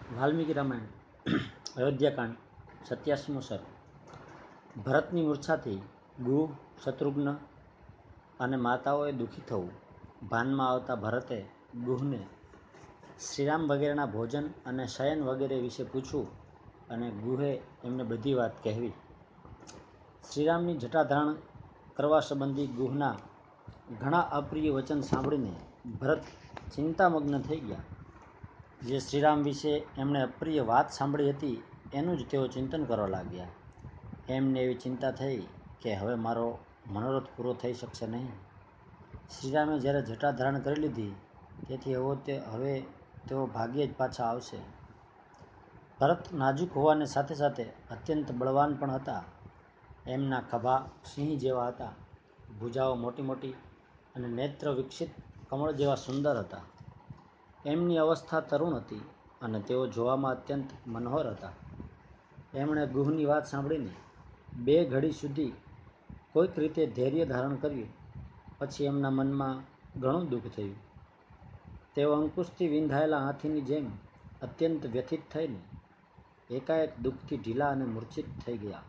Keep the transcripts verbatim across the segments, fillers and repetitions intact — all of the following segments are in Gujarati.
વાલ્મીકી રામાયણ અયોધ્યાકાંડ સત્યાસીમો સર્ગ. ભરતની મૂર્છાથી ગુહ, શત્રુઘ્ન અને માતાઓએ દુઃખી થવું. ભાનમાં આવતા ભરતે ગુહને શ્રીરામ વગેરેના ભોજન અને શયન વગેરે વિશે પૂછવું અને ગુહે એમને બધી વાત કહેવી. શ્રીરામની જટાધારણ કરવા સંબંધી ગુહના ઘણા અપ્રિય વચન સાંભળીને ભરત ચિંતામગ્ન થઈ ગયા. જે શ્રીરામ વિશે એમણે અપ્રિય વાત સાંભળી હતી એનું જ તેઓ ચિંતન કરવા લાગ્યા. એમને એવી ચિંતા થઈ કે હવે મારો મનોરથ પૂરો થઈ શકશે નહીં. શ્રીરામે જ્યારે જટા ધારણ કરી લીધી તેથી હવે તે હવે તેઓ ભાગ્યે જ પાછા આવશે. ભરત નાજુક હોવાને સાથે સાથે અત્યંત બળવાન પણ હતા. એમના ખભા સિંહ જેવા હતા, ભુજાઓ મોટી મોટી અને નેત્ર વિકસિત કમળ જેવા સુંદર હતા. એમની અવસ્થા તરુણ હતી અને તેઓ જોવામાં અત્યંત મનોહર હતા. એમણે ગુહની વાત સાંભળીને બે ઘડી સુધી કોઈક રીતે ધૈર્ય ધારણ કર્યું. પછી એમના મનમાં ઘણું દુઃખ થયું. તેઓ અંકુશથી વિંધાયેલા હાથીની જેમ અત્યંત વ્યથિત થઈને એકાએક દુઃખથી ઢીલા અને મૂર્છિત થઈ ગયા.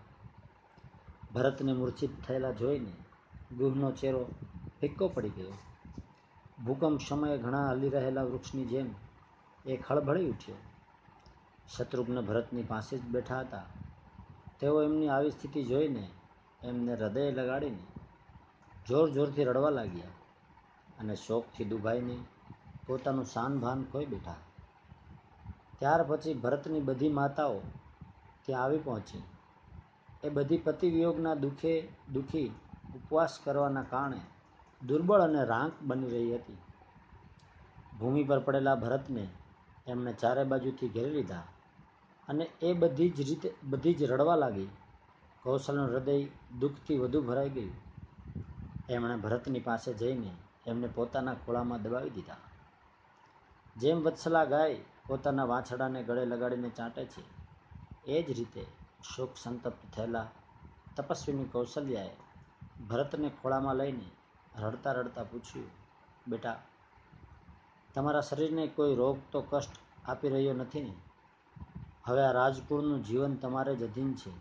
ભરતને મૂર્છિત થયેલા જોઈને ગુહનો ચહેરો ફિક્કો પડી ગયો. ભૂકંપ સમયે ઘણા હલી રહેલા વૃક્ષની જેમ એ ખળભળી ઉઠ્યો. શત્રુઘ્ન ભરતની પાસે જ બેઠા હતા. તેઓ એમની આવી સ્થિતિ જોઈને એમને હૃદયે લગાડીને જોર જોરથી રડવા લાગ્યા અને શોકથી દુભાઈને પોતાનું શાન ભાન ખોઈ બેઠા. ત્યાર પછી ભરતની બધી માતાઓ ત્યાં આવી પહોંચી. એ બધી પતિ વિયોગના દુઃખે દુઃખી ઉપવાસ કરવાના કારણે દુર્બળ અને રાંક બની રહી હતી. ભૂમિ પર પડેલા ભરતને એમણે ચારે બાજુથી ઘેરી લીધા અને એ બધી જ રીતે બધી જ રડવા લાગી. કૌશલનું હૃદય દુઃખથી વધુ ભરાઈ ગયું. એમણે ભરતની પાસે જઈને એમને પોતાના ખોળામાં દબાવી દીધા. જેમ વત્સલા ગાય પોતાના વાછરડાને ગળે લગાડીને ચાટે છે એ જ રીતે શોક સંતપ્ત થયેલા તપસ્વીની કૌશલ્યાએ ભરતને ખોળામાં લઈને રડતા રડતા પૂછ્યું, બેટા, તમારા શરીરને કોઈ રોગ તો કષ્ટ આપી રહ્યો નથી ને? હવે આ રાજકુળનું જીવન તમારે જ અધીન છે.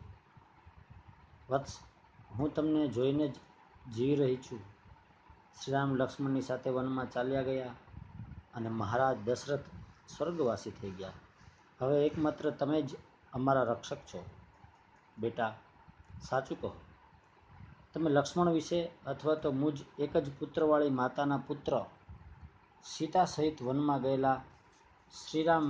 વત્સ, હું તમને જોઈને જ જીવી રહી છું. શ્રીરામ લક્ષ્મણની સાથે વનમાં ચાલ્યા ગયા અને મહારાજ દશરથ સ્વર્ગવાસી થઈ ગયા. હવે એકમાત્ર તમે જ અમારા રક્ષક છો. બેટા, સાચું કહો, તમે લક્ષ્મણ વિશે અથવા તો મુજ એક જ પુત્રવાળી માતાના પુત્ર સીતા સહિત વનમાં ગયેલા શ્રીરામ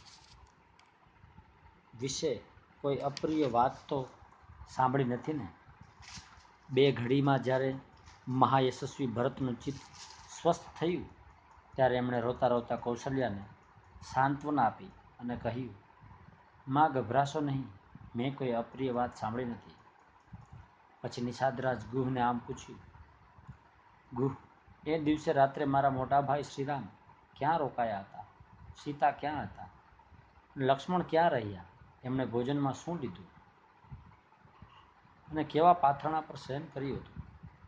વિશે કોઈ અપ્રિય વાત તો સાંભળી નથી ને? બે ઘડીમાં જ્યારે મહાયશસ્વી ભરતનું ચિત્ત સ્વસ્થ થયું ત્યારે એમણે રોતા રોતા કૌશલ્યાને સાંત્વના આપી અને કહ્યું, માં, ગભરાશો નહીં, મેં કોઈ અપ્રિય વાત સાંભળી નથી. પછી નિષાદરાજ ગુહને આમ પૂછ્યું, ગુહ, એ દિવસે રાત્રે મારા મોટા ભાઈ શ્રીરામ ક્યાં રોકાયા હતા? સીતા ક્યાં હતા? લક્ષ્મણ ક્યાં રહ્યા? એમણે ભોજનમાં શું લીધું અને કેવા પાથરણા પર શયન કર્યું હતું?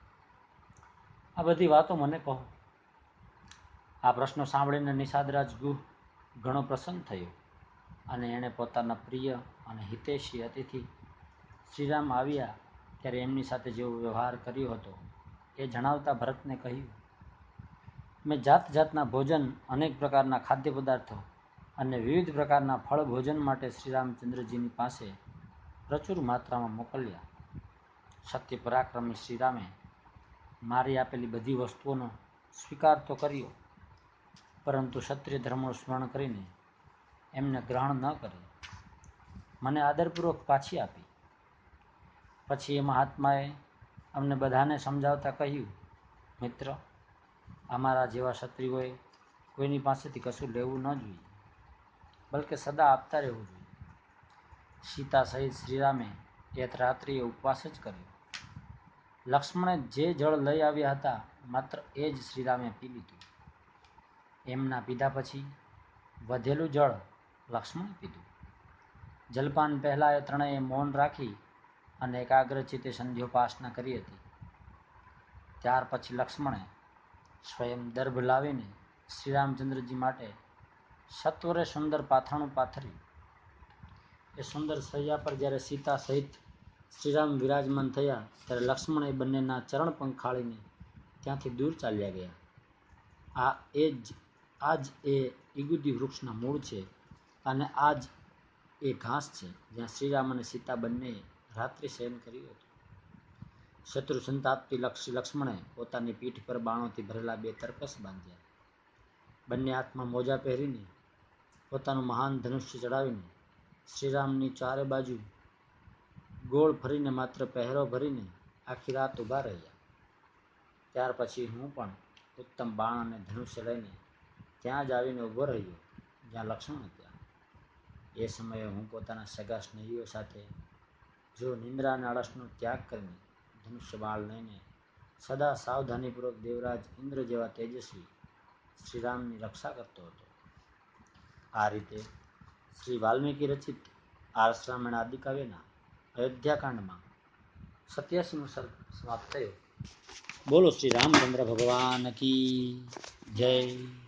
આ બધી વાતો મને કહો. આ પ્રશ્નો સાંભળીને નિષાદરાજ ગુહ ઘણો પ્રસન્ન થયો અને એણે પોતાના પ્રિય અને હિતૈષી અતિથિ શ્રીરામ આવ્યા ત્યારે એમની સાથે જેવો વ્યવહાર કર્યો હતો એ જણાવતા ભરતને કહ્યું, મેં જાત જાતના ભોજન, અનેક પ્રકારના ખાદ્ય પદાર્થો અને વિવિધ પ્રકારના ફળ ભોજન માટે શ્રીરામચંદ્રજીની પાસે પ્રચુર માત્રામાં મોકલ્યા. સત્ય પરાક્રમી શ્રીરામે મારી આપેલી બધી વસ્તુઓનો સ્વીકાર તો કર્યો, પરંતુ ક્ષત્રિય ધર્મનું સ્મરણ કરીને એમને ગ્રહણ ન કરી મને આદરપૂર્વક પાછી આપી. પછી એ મહાત્માએ અમને બધાને સમજાવતા કહ્યું, મિત્ર, અમારા જેવા ક્ષત્રિયોએ કોઈની પાસેથી કશું લેવું ન જોઈએ, બલકે સદા આપતા રહેવું જોઈએ. સીતા સહિત શ્રીરામે એક રાત્રિએ ઉપવાસ જ કર્યો. લક્ષ્મણે જે જળ લઈ આવ્યા હતા માત્ર એ જ શ્રીરામે પી લીધું. એમના પીધા પછી વધેલું જળ લક્ષ્મણે પીધું. જલપાન પહેલાં એ ત્રણેય મૌન રાખી અને એકાગ્રચિત્તે સંધ્યોપાસના કરી હતી. ત્યાર પછી લક્ષ્મણે સ્વયં દર્ભ લાવીને શ્રીરામચંદ્રજી માટે સત્વરે સુંદર પાથરણું પાથરી એ સુંદર સૈયા પર જ્યારે સીતા સહિત શ્રીરામ વિરાજમાન થયા ત્યારે લક્ષ્મણ એ બંનેના ચરણ પંખાળીને ત્યાંથી દૂર ચાલ્યા ગયા. આ એ જ આ જ એ ઈગુદી વૃક્ષના મૂળ છે અને આ જ એ ઘાસ છે જ્યાં શ્રીરામ અને સીતા બંનેએ રાત્રિ શયન કર્યું હતું. શત્રુ સંતાપથી લક્ષ્મણે પોતાની પીઠ પર બાણોથી ભરેલા બે તરકસ બાંધ્યા. બંને હાથમાં મોજા પહેરીને પોતાનું મહાન ધનુષ્ય ચડાવીને શ્રીરામની ચારે બાજુ ગોળ ફરીને માત્ર પહેરો ભરીને આખી રાત ઊભા રહ્યા. ત્યાર પછી હું પણ ઉત્તમ બાણ અને ધનુષ્ય લઈને ત્યાં જ આવીને ઊભો રહ્યો જ્યાં લક્ષ્મણ હતા. એ સમયે હું પોતાના સગા સ્નેહીઓ સાથે જો નિંદ્રા અને આળસનો ત્યાગ કરીને ધનુષ્ય બાણ લઈને સદા સાવધાનીપૂર્વક દેવરાજ ઇન્દ્ર જેવા તેજસ્વી શ્રીરામની રક્ષા કરતો હતો. આ રીતે શ્રી વાલ્મીકી રચિત આર્ષ રામાયણ આદિકાવ્યના અયોધ્યાકાંડમાં સત્યાસીમો સર્ગ સમાપ્ત થયો. બોલો શ્રી રામચંદ્ર ભગવાન કી જય.